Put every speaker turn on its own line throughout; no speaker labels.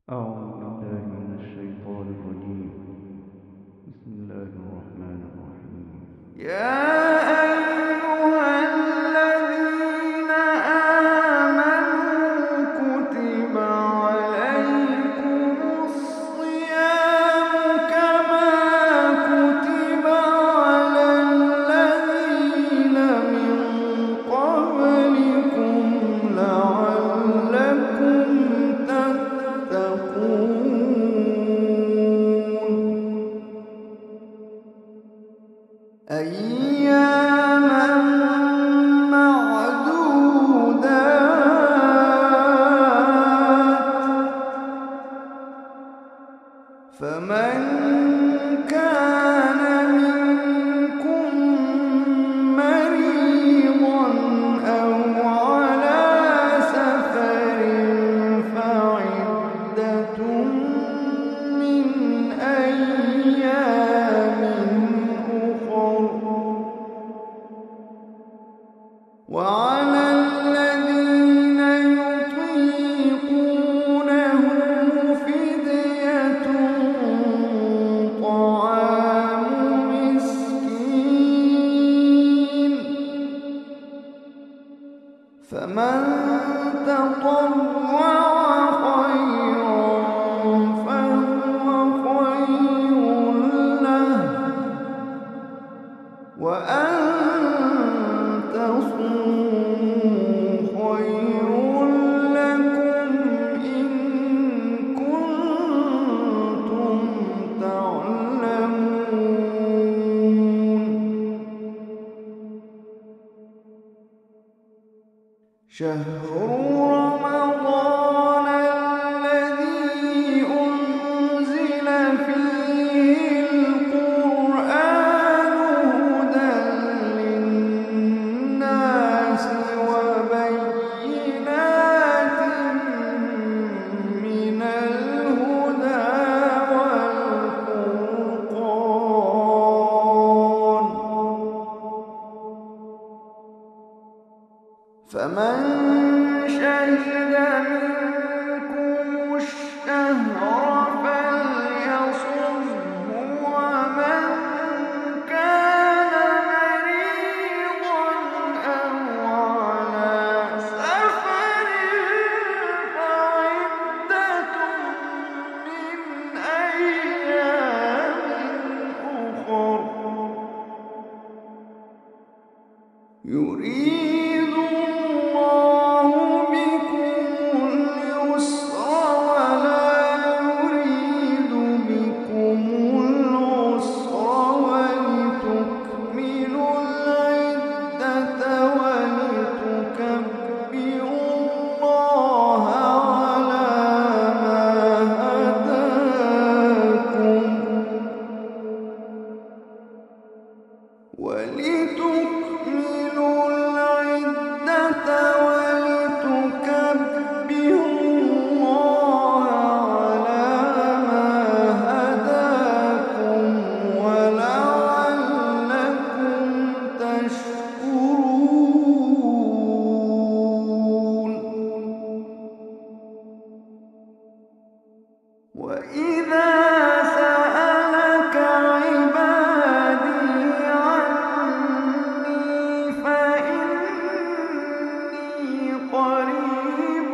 أعوذ بالله من الشيطان الرجيم. بسم الله الرحمن الرحيم.
يا أيها الذين آمنوا كتب عليكم الصيام كما كتب على الذين من قبلكم لعلكم تتقون أياما معدودات فمن كان منكم مريضا أو على سفر فعدة من أيام أخر وعلى الذين يطيقونه فدية طعام مسكين فمن تطوع خيرا فهو خير له وأن تصوموا خير لكم إن كنتم تعلمون شهر رمضان الذي أنزل فيه القرآن هدى للناس وبينات من الهدى والفرقان فمن شهد منكم الشهر فليصمه ومن كان مريضا أو على سفر فعدة من أيام أخر يريد الله بكم اليسر ولا يريد بكم العسر ولتكملوا العدة ولتكبروا الله على ما هداكم ولتكملوا العدة ولتكبروا الله على ما هداكم ولعلكم تشكرون وإذا سألك عبادي عني فإني قريب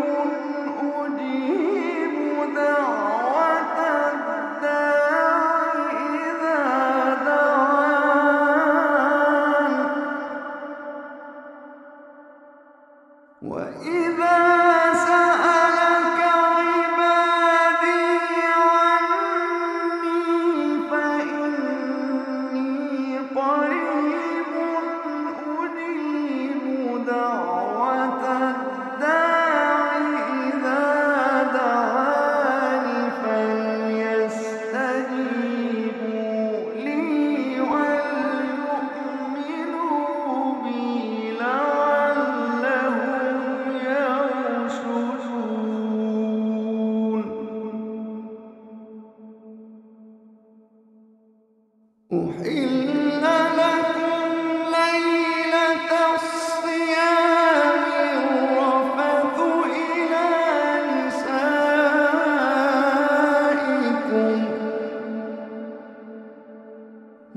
أجيب دعوة الداع إذا دعان وإذا سألك عبادي عني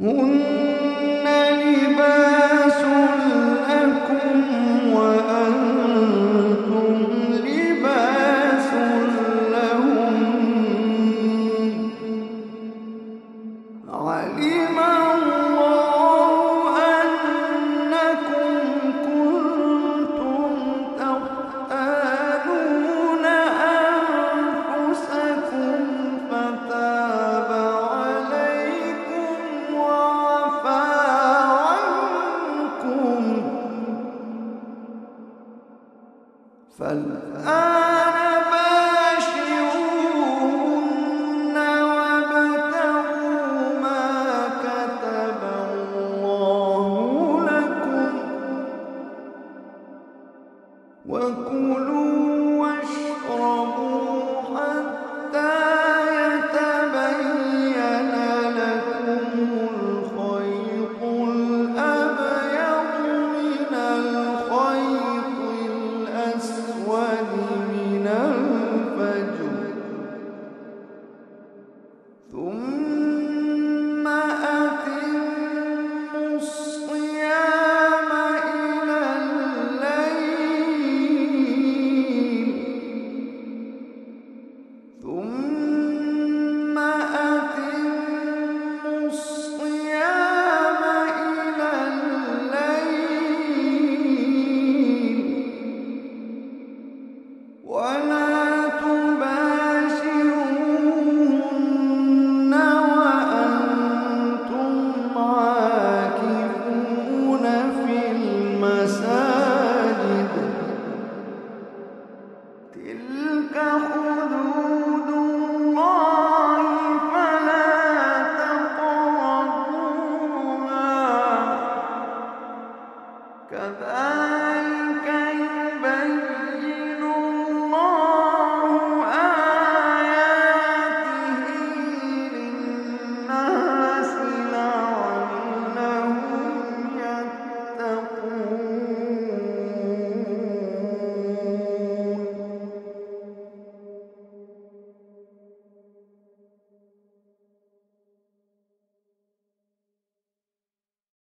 هن لباس لكم وأنتم لباس لهم علم الله أنكم كنتم تختانون أنفسكم فتاب عليكم وعفى عنكم فالآن باشروهن وابتغوا ما كتب الله لكم وكلوا واشربوا حتى يتبين لكم الخيط الأبيض من الخيط الأسود من الفجر ثم أتموا الصيام إلى الليل ثم أتموا الصيام إلى الليل ولا تباشروهن وأنتم عاكفون في المساجد تلك حدود الله فلا تقربوها كذلك